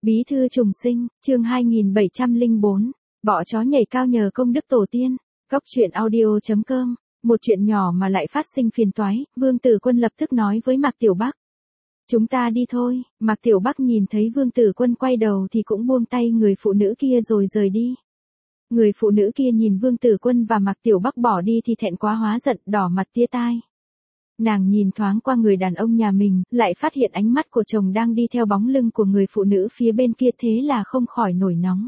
Bí thư trùng sinh, chương 2704, bọ chó nhảy cao nhờ công đức tổ tiên. Cóc truyện audio.com, một chuyện nhỏ mà lại phát sinh phiền toái, Vương Tử Quân lập tức nói với Mạc Tiểu Bắc. Chúng ta đi thôi. Mạc Tiểu Bắc nhìn thấy Vương Tử Quân quay đầu thì cũng buông tay người phụ nữ kia rồi rời đi. Người phụ nữ kia nhìn Vương Tử Quân và Mạc Tiểu Bắc bỏ đi thì thẹn quá hóa giận, đỏ mặt tia tai. Nàng nhìn thoáng qua người đàn ông nhà mình, lại phát hiện ánh mắt của chồng đang đi theo bóng lưng của người phụ nữ phía bên kia, thế là không khỏi nổi nóng.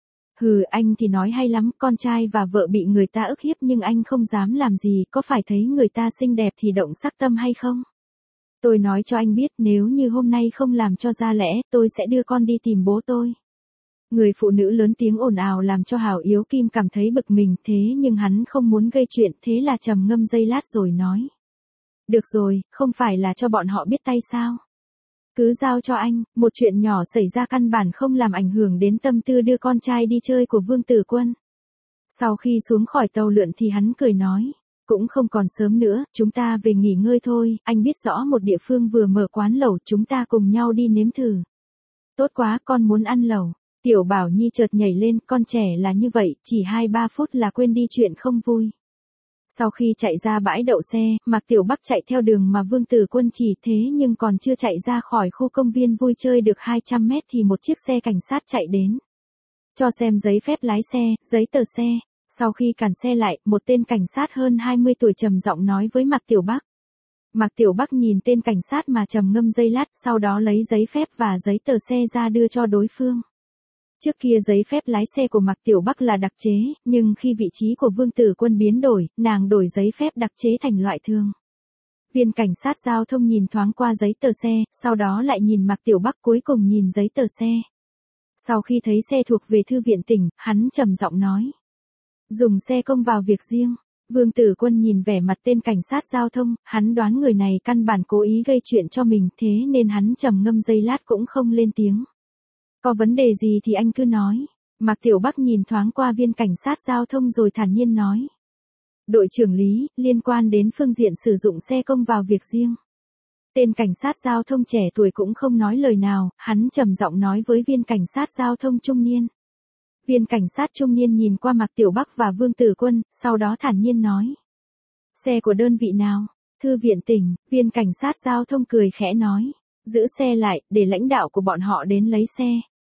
Hừ, anh thì nói hay lắm, con trai và vợ bị người ta ức hiếp nhưng anh không dám làm gì, có phải thấy người ta xinh đẹp thì động sắc tâm hay không? Tôi nói cho anh biết, nếu như hôm nay không làm cho ra lẽ, tôi sẽ đưa con đi tìm bố tôi. Người phụ nữ lớn tiếng ồn ào làm cho Hào Yếu Kim cảm thấy bực mình, thế nhưng hắn không muốn gây chuyện, thế là trầm ngâm giây lát rồi nói. Được rồi, không phải là cho bọn họ biết tay sao? Cứ giao cho anh, một chuyện nhỏ xảy ra căn bản không làm ảnh hưởng đến tâm tư đưa con trai đi chơi của Vương Tử Quân. Sau khi xuống khỏi tàu lượn thì hắn cười nói, cũng không còn sớm nữa, chúng ta về nghỉ ngơi thôi, anh biết rõ một địa phương vừa mở quán lẩu, chúng ta cùng nhau đi nếm thử. Tốt quá, con muốn ăn lẩu. Tiểu Bảo Nhi chợt nhảy lên, con trẻ là như vậy, chỉ 2-3 phút là quên đi chuyện không vui. Sau khi chạy ra bãi đậu xe, Mạc Tiểu Bắc chạy theo đường mà Vương Tử Quân chỉ, thế nhưng còn chưa chạy ra khỏi khu công viên vui chơi được 200 mét thì một chiếc xe cảnh sát chạy đến. Cho xem giấy phép lái xe, giấy tờ xe. Sau khi cản xe lại, một tên cảnh sát hơn 20 tuổi trầm giọng nói với Mạc Tiểu Bắc. Mạc Tiểu Bắc nhìn tên cảnh sát mà trầm ngâm giây lát, sau đó lấy giấy phép và giấy tờ xe ra đưa cho đối phương. Trước kia giấy phép lái xe của Mạc Tiểu Bắc là đặc chế, nhưng khi vị trí của Vương Tử Quân biến đổi, nàng đổi giấy phép đặc chế thành loại thường. Viên cảnh sát giao thông nhìn thoáng qua giấy tờ xe, sau đó lại nhìn Mạc Tiểu Bắc, cuối cùng nhìn giấy tờ xe. Sau khi thấy xe thuộc về thư viện tỉnh, hắn trầm giọng nói. Dùng xe công vào việc riêng. Vương Tử Quân nhìn vẻ mặt tên cảnh sát giao thông, hắn đoán người này căn bản cố ý gây chuyện cho mình, thế nên hắn trầm ngâm giây lát cũng không lên tiếng. Có vấn đề gì thì anh cứ nói. Mạc Tiểu Bắc nhìn thoáng qua viên cảnh sát giao thông rồi thản nhiên nói. Đội trưởng Lý, liên quan đến phương diện sử dụng xe công vào việc riêng. Tên cảnh sát giao thông trẻ tuổi cũng không nói lời nào, hắn trầm giọng nói với viên cảnh sát giao thông trung niên. Viên cảnh sát trung niên nhìn qua Mạc Tiểu Bắc và Vương Tử Quân, sau đó thản nhiên nói. Xe của đơn vị nào? Thư viện tỉnh. Viên cảnh sát giao thông cười khẽ nói. Giữ xe lại, để lãnh đạo của bọn họ đến lấy xe.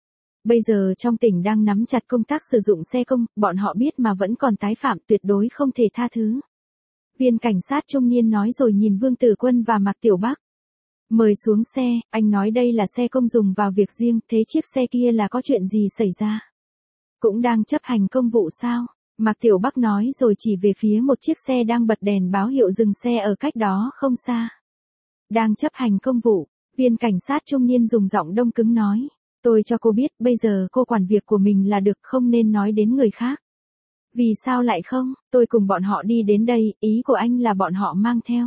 Bây giờ trong tỉnh đang nắm chặt công tác sử dụng xe công, bọn họ biết mà vẫn còn tái phạm, tuyệt đối không thể tha thứ. Viên cảnh sát trung niên nói rồi nhìn Vương Tử Quân và Mạc Tiểu Bắc. Mời xuống xe, anh nói đây là xe công dùng vào việc riêng, thế chiếc xe kia là có chuyện gì xảy ra? Cũng đang chấp hành công vụ sao? Mạc Tiểu Bắc nói rồi chỉ về phía một chiếc xe đang bật đèn báo hiệu dừng xe ở cách đó không xa. Đang chấp hành công vụ, viên cảnh sát trung niên dùng giọng đông cứng nói. Tôi cho cô biết, bây giờ cô quản việc của mình là được, không nên nói đến người khác. Vì sao lại không? Tôi cùng bọn họ đi đến đây, ý của anh là bọn họ mang theo.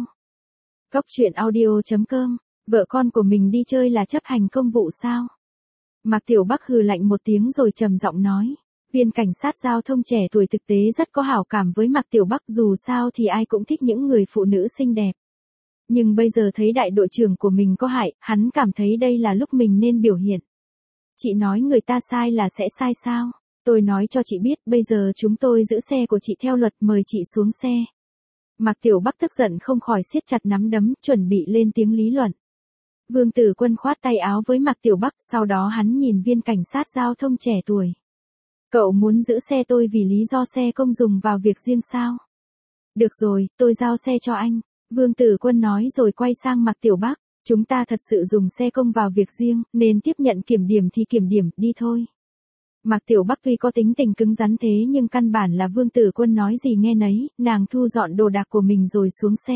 Cóc truyện audio.com, vợ con của mình đi chơi là chấp hành công vụ sao? Mạc Tiểu Bắc hừ lạnh một tiếng rồi trầm giọng nói. Viên cảnh sát giao thông trẻ tuổi thực tế rất có hảo cảm với Mạc Tiểu Bắc, dù sao thì ai cũng thích những người phụ nữ xinh đẹp. Nhưng bây giờ thấy đại đội trưởng của mình có hại, hắn cảm thấy đây là lúc mình nên biểu hiện. Chị nói người ta sai là sẽ sai sao? Tôi nói cho chị biết, bây giờ chúng tôi giữ xe của chị theo luật, mời chị xuống xe. Mạc Tiểu Bắc tức giận không khỏi siết chặt nắm đấm, chuẩn bị lên tiếng lý luận. Vương Tử Quân khoát tay áo với Mạc Tiểu Bắc, sau đó hắn nhìn viên cảnh sát giao thông trẻ tuổi. Cậu muốn giữ xe tôi vì lý do xe công dùng vào việc riêng sao? Được rồi, tôi giao xe cho anh. Vương Tử Quân nói rồi quay sang Mạc Tiểu Bắc. Chúng ta thật sự dùng xe công vào việc riêng, nên tiếp nhận kiểm điểm thì kiểm điểm, đi thôi. Mạc Tiểu Bắc tuy có tính tình cứng rắn thế nhưng căn bản là Vương Tử Quân nói gì nghe nấy, nàng thu dọn đồ đạc của mình rồi xuống xe.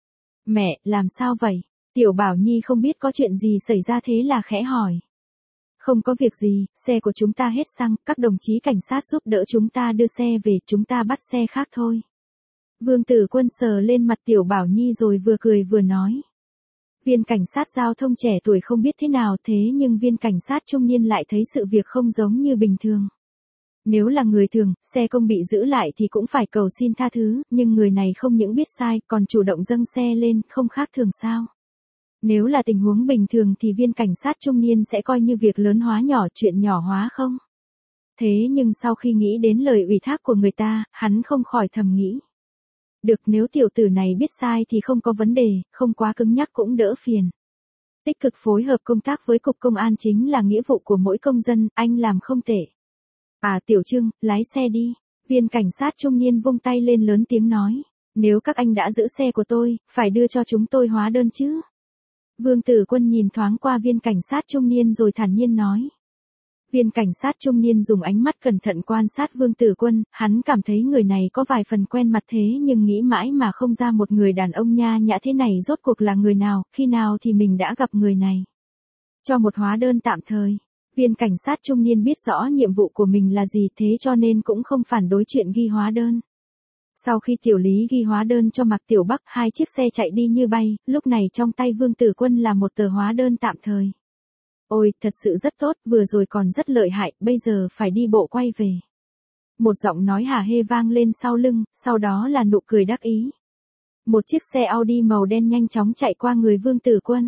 Mẹ, làm sao vậy? Tiểu Bảo Nhi không biết có chuyện gì xảy ra thế là khẽ hỏi. Không có việc gì, xe của chúng ta hết xăng, các đồng chí cảnh sát giúp đỡ chúng ta đưa xe về, chúng ta bắt xe khác thôi. Vương Tử Quân sờ lên mặt Tiểu Bảo Nhi rồi vừa cười vừa nói. Viên cảnh sát giao thông trẻ tuổi không biết thế nào, thế nhưng viên cảnh sát trung niên lại thấy sự việc không giống như bình thường. Nếu là người thường, xe công bị giữ lại thì cũng phải cầu xin tha thứ, nhưng người này không những biết sai, còn chủ động dâng xe lên, không khác thường sao. Nếu là tình huống bình thường thì viên cảnh sát trung niên sẽ coi như việc lớn hóa nhỏ, chuyện nhỏ hóa không? Thế nhưng sau khi nghĩ đến lời ủy thác của người ta, hắn không khỏi thầm nghĩ. Được, nếu tiểu tử này biết sai thì không có vấn đề, không quá cứng nhắc cũng đỡ phiền. Tích cực phối hợp công tác với cục công an chính là nghĩa vụ của mỗi công dân, anh làm không tệ. À Tiểu Trương, lái xe đi. Viên cảnh sát trung niên vung tay lên lớn tiếng nói. Nếu các anh đã giữ xe của tôi, phải đưa cho chúng tôi hóa đơn chứ. Vương Tử Quân nhìn thoáng qua viên cảnh sát trung niên rồi thản nhiên nói. Viên cảnh sát trung niên dùng ánh mắt cẩn thận quan sát Vương Tử Quân, hắn cảm thấy người này có vài phần quen mặt thế nhưng nghĩ mãi mà không ra một người đàn ông nha nhã thế này rốt cuộc là người nào, khi nào thì mình đã gặp người này. Cho một hóa đơn tạm thời, viên cảnh sát trung niên biết rõ nhiệm vụ của mình là gì thế cho nên cũng không phản đối chuyện ghi hóa đơn. Sau khi Tiểu Lý ghi hóa đơn cho Mạc Tiểu Bắc, 2 chiếc xe chạy đi như bay, lúc này trong tay Vương Tử Quân là một tờ hóa đơn tạm thời. Ôi, thật sự rất tốt, vừa rồi còn rất lợi hại, bây giờ phải đi bộ quay về. Một giọng nói hả hê vang lên sau lưng, sau đó là nụ cười đắc ý. Một chiếc xe Audi màu đen nhanh chóng chạy qua người Vương Tử Quân.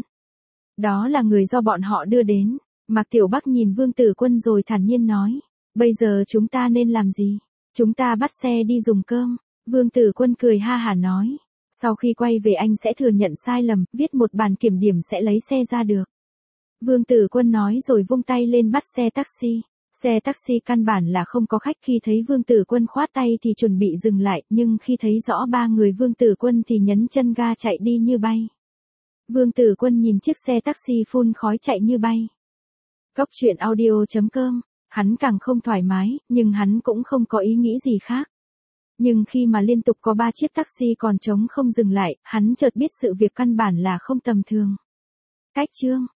Đó là người do bọn họ đưa đến. Mạc Tiểu Bắc nhìn Vương Tử Quân rồi thản nhiên nói. Bây giờ chúng ta nên làm gì? Chúng ta bắt xe đi dùng cơm. Vương Tử Quân cười ha hả nói. Sau khi quay về anh sẽ thừa nhận sai lầm, viết một bản kiểm điểm sẽ lấy xe ra được. Vương Tử Quân nói rồi vung tay lên bắt xe taxi. Xe taxi căn bản là không có khách, khi thấy Vương Tử Quân khoát tay thì chuẩn bị dừng lại, nhưng khi thấy rõ 3 người Vương Tử Quân thì nhấn chân ga chạy đi như bay. Vương Tử Quân nhìn chiếc xe taxi phun khói chạy như bay. Cóc truyện audio.com, hắn càng không thoải mái, nhưng hắn cũng không có ý nghĩ gì khác. Nhưng khi mà liên tục có 3 chiếc taxi còn trống không dừng lại, hắn chợt biết sự việc căn bản là không tầm thường. Cách chương